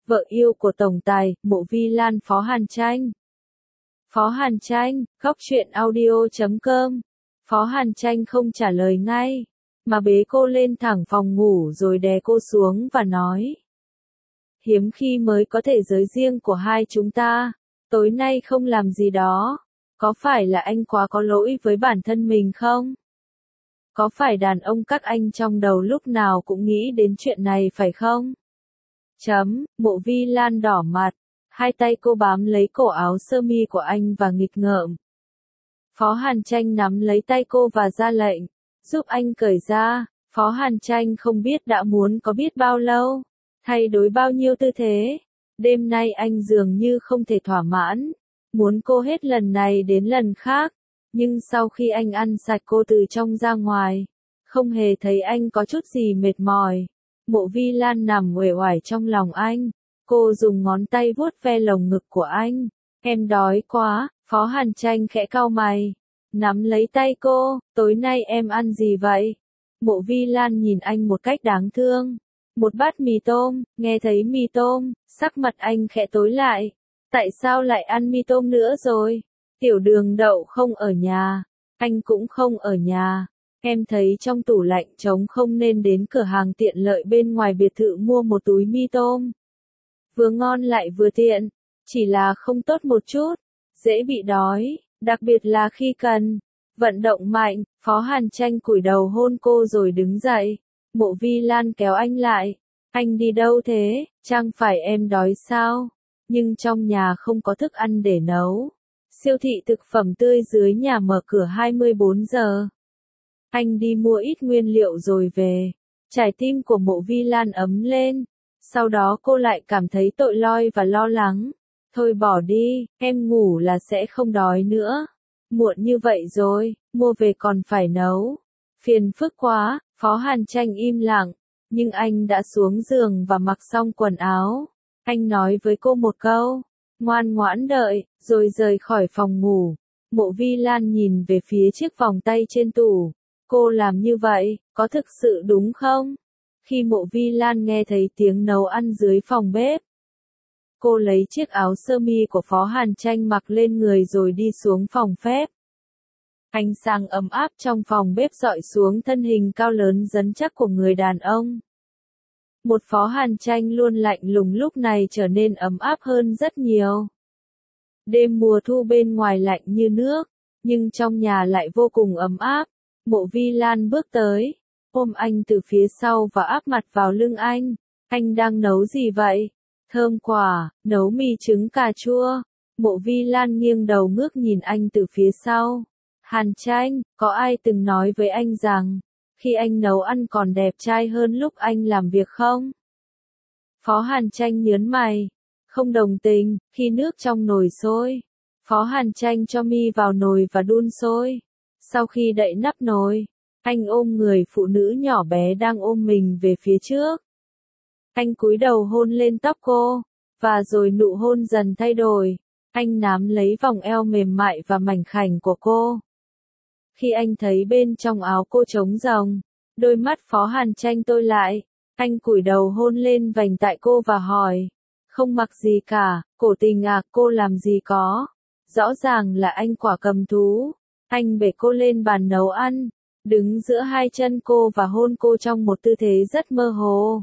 vợ yêu của tổng tài, Mộ Vi Lan Phó Hàn Tranh. Phó Hàn Tranh, góc truyện audio.com. Phó Hàn Tranh không trả lời ngay, mà bế cô lên thẳng phòng ngủ rồi đè cô xuống và nói. Hiếm khi mới có thể giới riêng của hai chúng ta, tối nay không làm gì đó, có phải là anh quá có lỗi với bản thân mình không? Có phải đàn ông các anh trong đầu lúc nào cũng nghĩ đến chuyện này phải không? Mộ Vi Lan đỏ mặt, hai tay cô bám lấy cổ áo sơ mi của anh và nghịch ngợm. Phó Hàn Tranh nắm lấy tay cô và ra lệnh, giúp anh cởi ra. Phó Hàn Tranh không biết đã muốn có biết bao lâu, thay đổi bao nhiêu tư thế. Đêm nay anh dường như không thể thỏa mãn, muốn cô hết lần này đến lần khác. Nhưng sau khi anh ăn sạch cô từ trong ra ngoài, không hề thấy anh có chút gì mệt mỏi. Mộ Vi Lan nằm uể oải trong lòng anh, cô dùng ngón tay vuốt ve lồng ngực của anh. Em đói quá, Phó Hàn Tranh khẽ cau mày, nắm lấy tay cô, tối nay em ăn gì vậy? Mộ Vi Lan nhìn anh một cách đáng thương. Một bát mì tôm, nghe thấy mì tôm, sắc mặt anh khẽ tối lại. Tại sao lại ăn mì tôm nữa rồi? Tiểu Đường Đậu không ở nhà, anh cũng không ở nhà. Em thấy trong tủ lạnh trống không nên đến cửa hàng tiện lợi bên ngoài biệt thự mua một túi mì tôm. Vừa ngon lại vừa tiện, chỉ là không tốt một chút, dễ bị đói, đặc biệt là khi cần vận động mạnh. Phó Hàn Tranh cúi đầu hôn cô rồi đứng dậy. Mộ Vi Lan kéo anh lại. Anh đi đâu thế? Chẳng phải em đói sao? Nhưng trong nhà không có thức ăn để nấu. Siêu thị thực phẩm tươi dưới nhà mở cửa 24 giờ. Anh đi mua ít nguyên liệu rồi về. Trái tim của Mộ Vi Lan ấm lên. Sau đó cô lại cảm thấy tội lỗi và lo lắng. Thôi bỏ đi, em ngủ là sẽ không đói nữa. Muộn như vậy rồi, mua về còn phải nấu. Phiền phức quá. Phó Hàn Tranh im lặng, nhưng anh đã xuống giường và mặc xong quần áo. Anh nói với cô một câu, ngoan ngoãn đợi, rồi rời khỏi phòng ngủ. Mộ Vi Lan nhìn về phía chiếc vòng tay trên tủ. Cô làm như vậy, có thực sự đúng không? Khi Mộ Vi Lan nghe thấy tiếng nấu ăn dưới phòng bếp, cô lấy chiếc áo sơ mi của Phó Hàn Tranh mặc lên người rồi đi xuống phòng bếp. Ánh sáng ấm áp trong phòng bếp rọi xuống thân hình cao lớn rắn chắc của người đàn ông. Một Phó Hàn Tranh luôn lạnh lùng lúc này trở nên ấm áp hơn rất nhiều. Đêm mùa thu bên ngoài lạnh như nước, nhưng trong nhà lại vô cùng ấm áp. Mộ Vi Lan bước tới, ôm anh từ phía sau và áp mặt vào lưng anh. Anh đang nấu gì vậy? Thơm quá, nấu mì trứng cà chua. Mộ Vi Lan nghiêng đầu ngước nhìn anh từ phía sau. Hàn Tranh, có ai từng nói với anh rằng, khi anh nấu ăn còn đẹp trai hơn lúc anh làm việc không? Phó Hàn Tranh nhớn mày, không đồng tình. Khi nước trong nồi sôi, Phó Hàn Tranh cho mi vào nồi và đun sôi. Sau khi đậy nắp nồi, anh ôm người phụ nữ nhỏ bé đang ôm mình về phía trước. Anh cúi đầu hôn lên tóc cô, và rồi nụ hôn dần thay đổi. Anh nắm lấy vòng eo mềm mại và mảnh khảnh của cô. Khi anh thấy bên trong áo cô trống rỗng, đôi mắt Phó Hàn Tranh tối lại. Anh cúi đầu hôn lên vành tai cô và hỏi, không mặc gì cả, Cổ Tình à, cô làm gì có? Rõ ràng là anh quả cầm thú. Anh bế cô lên bàn nấu ăn, đứng giữa hai chân cô và hôn cô trong một tư thế rất mơ hồ.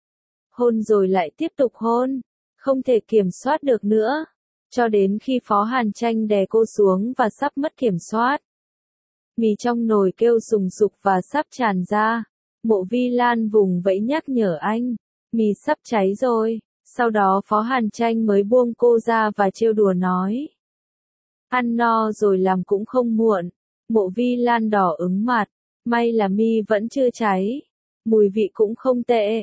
Hôn rồi lại tiếp tục hôn, không thể kiểm soát được nữa, cho đến khi Phó Hàn Tranh đè cô xuống và sắp mất kiểm soát. Mì trong nồi kêu sùng sục và sắp tràn ra. Mộ Vi Lan vùng vẫy nhắc nhở anh, mì sắp cháy rồi. Sau đó Phó Hàn Tranh mới buông cô ra và trêu đùa nói, ăn no rồi làm cũng không muộn. Mộ Vi Lan đỏ ửng mặt, may là mì vẫn chưa cháy, mùi vị cũng không tệ.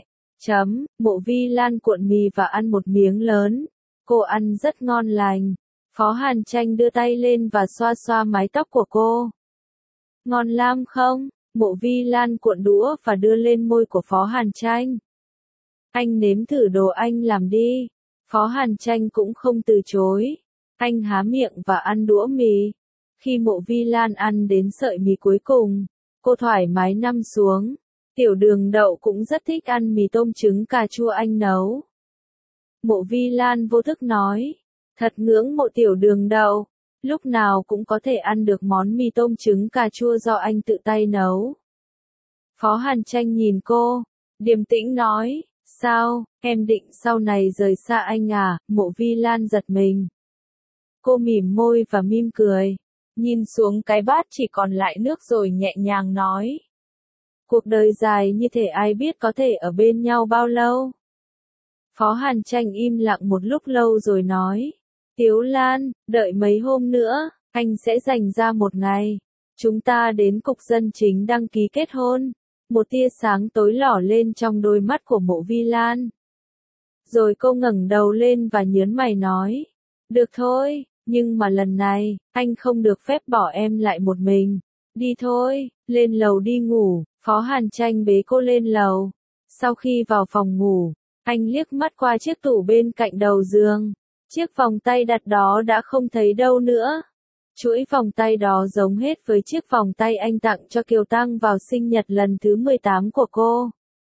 Mộ Vi Lan cuộn mì và ăn một miếng lớn. Cô ăn rất ngon lành. Phó Hàn Tranh đưa tay lên và xoa xoa mái tóc của cô. Ngon lắm không? Mộ Vi Lan cuộn đũa và đưa lên môi của Phó Hàn Tranh. Anh nếm thử đồ anh làm đi. Phó Hàn Tranh cũng không từ chối. Anh há miệng và ăn đũa mì. Khi Mộ Vi Lan ăn đến sợi mì cuối cùng, cô thoải mái nằm xuống. Tiểu Đường Đậu cũng rất thích ăn mì tôm trứng cà chua anh nấu. Mộ Vi Lan vô thức nói. Thật ngưỡng mộ Tiểu Đường Đậu. Lúc nào cũng có thể ăn được món mì tôm trứng cà chua do anh tự tay nấu. Phó Hàn Tranh nhìn cô, điềm tĩnh nói, sao, em định sau này rời xa anh à? Mộ Vi Lan giật mình. Cô mỉm môi và mỉm cười, nhìn xuống cái bát chỉ còn lại nước rồi nhẹ nhàng nói. Cuộc đời dài như thế ai biết có thể ở bên nhau bao lâu? Phó Hàn Tranh im lặng một lúc lâu rồi nói. Tiếu Lan, đợi mấy hôm nữa, anh sẽ dành ra một ngày. Chúng ta đến cục dân chính đăng ký kết hôn. Một tia sáng tối lỏ lên trong đôi mắt của Mộ Vi Lan. Rồi cô ngẩng đầu lên và nhớn mày nói. Được thôi, nhưng mà lần này, anh không được phép bỏ em lại một mình. Đi thôi, lên lầu đi ngủ. Phó Hàn Tranh bế cô lên lầu. Sau khi vào phòng ngủ, anh liếc mắt qua chiếc tủ bên cạnh đầu giường. Chiếc vòng tay đặt đó đã không thấy đâu nữa. Chuỗi vòng tay đó giống hết với chiếc vòng tay anh tặng cho Kiều Tăng vào sinh nhật lần thứ 18 của cô.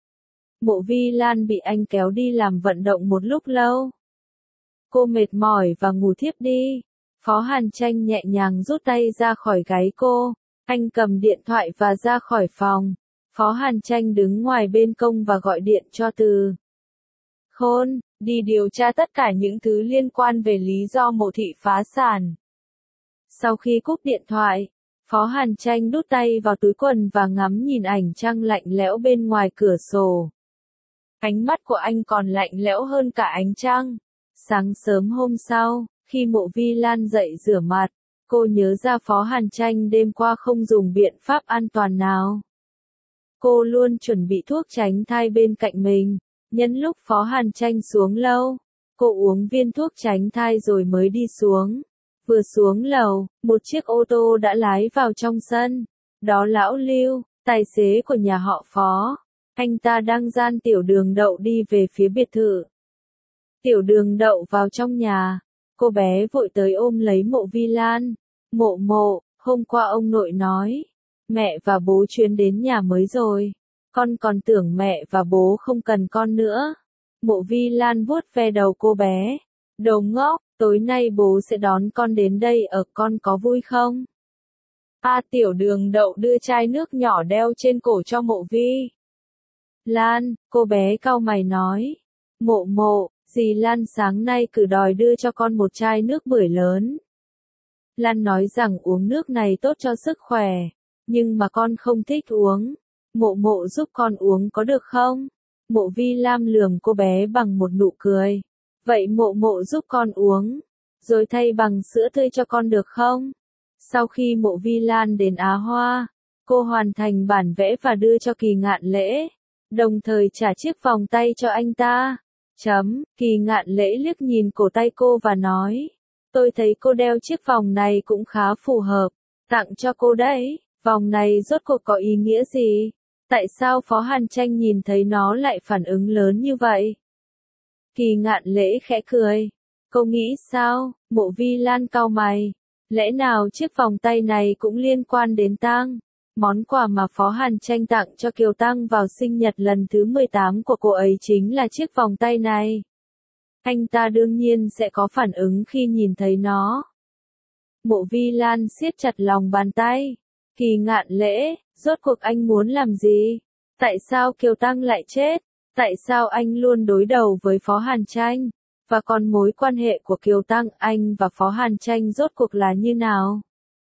Mộ Vi Lan bị anh kéo đi làm vận động một lúc lâu. Cô mệt mỏi và ngủ thiếp đi. Phó Hàn Tranh nhẹ nhàng rút tay ra khỏi gáy cô. Anh cầm điện thoại và ra khỏi phòng. Phó Hàn Tranh đứng ngoài bên công và gọi điện cho Từ Khôn, đi điều tra tất cả những thứ liên quan về lý do Mộ thị phá sản. Sau khi cúp điện thoại, Phó Hàn Tranh đút tay vào túi quần và ngắm nhìn ảnh trăng lạnh lẽo bên ngoài cửa sổ. Ánh mắt của anh còn lạnh lẽo hơn cả ánh trăng. Sáng sớm hôm sau, khi Mộ Vi Lan dậy rửa mặt, cô nhớ ra Phó Hàn Tranh đêm qua không dùng biện pháp an toàn nào. Cô luôn chuẩn bị thuốc tránh thai bên cạnh mình. Nhân lúc Phó Hàn Tranh xuống lâu, cô uống viên thuốc tránh thai rồi mới đi xuống. Vừa xuống lầu, một chiếc ô tô đã lái vào trong sân. Đó Lão Lưu, tài xế của nhà họ Phó. Anh ta đang gian Tiểu Đường Đậu đi về phía biệt thự. Tiểu Đường Đậu vào trong nhà. Cô bé vội tới ôm lấy Mộ Vi Lan. Mộ, hôm qua ông nội nói, mẹ và bố chuyến đến nhà mới rồi. Con còn tưởng mẹ và bố không cần con nữa. Mộ Vi Lan vuốt ve đầu cô bé. Đồ ngốc, tối nay bố sẽ đón con đến đây ở, con có vui không? Tiểu Đường Đậu đưa chai nước nhỏ đeo trên cổ cho Mộ Vi Lan, cô bé cau mày nói. Mộ, dì Lan sáng nay cử đòi đưa cho con một chai nước bưởi lớn. Lan nói rằng uống nước này tốt cho sức khỏe, nhưng mà con không thích uống. Mộ giúp con uống có được không? Mộ Vi Lan lườm cô bé bằng một nụ cười. Vậy mộ giúp con uống, rồi thay bằng sữa tươi cho con được không? Sau khi Mộ Vi Lan đến Á Hoa, cô hoàn thành bản vẽ và đưa cho Kỳ Ngạn Lễ, đồng thời trả chiếc vòng tay cho anh ta. Kỳ Ngạn Lễ liếc nhìn cổ tay cô và nói, tôi thấy cô đeo chiếc vòng này cũng khá phù hợp, tặng cho cô đấy. Vòng này rốt cuộc có ý nghĩa gì? Tại sao Phó Hàn Tranh nhìn thấy nó lại phản ứng lớn như vậy? Kỳ Ngạn Lễ khẽ cười. Cô nghĩ sao? Mộ Vi Lan cau mày. Lẽ nào chiếc vòng tay này cũng liên quan đến Tang? Món quà mà Phó Hàn Tranh tặng cho Kiều Tăng vào sinh nhật lần thứ 18 của cô ấy chính là chiếc vòng tay này. Anh ta đương nhiên sẽ có phản ứng khi nhìn thấy nó. Mộ Vi Lan siết chặt lòng bàn tay. Kỳ Ngạn Lễ, rốt cuộc anh muốn làm gì? Tại sao Kiều Tăng lại chết? Tại sao anh luôn đối đầu với Phó Hàn Tranh? Và còn mối quan hệ của Kiều Tăng, anh và Phó Hàn Tranh rốt cuộc là như nào?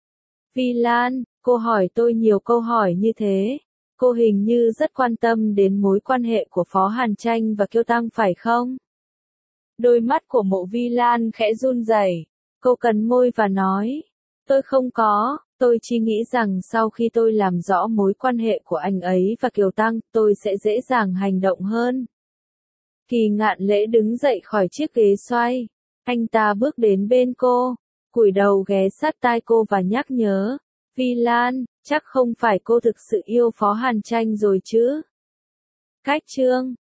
Vi Lan, cô hỏi tôi nhiều câu hỏi như thế. Cô hình như rất quan tâm đến mối quan hệ của Phó Hàn Tranh và Kiều Tăng phải không? Đôi mắt của Mộ Vi Lan khẽ run rẩy. Cô cắn môi và nói, tôi không có. Tôi chỉ nghĩ rằng sau khi tôi làm rõ mối quan hệ của anh ấy và Kiều Tăng, tôi sẽ dễ dàng hành động hơn. Kỳ Ngạn Lễ đứng dậy khỏi chiếc ghế xoay. Anh ta bước đến bên cô, cúi đầu ghé sát tai cô và nhắc nhớ. Vi Lan, chắc không phải cô thực sự yêu Phó Hàn Tranh rồi chứ? Cách chương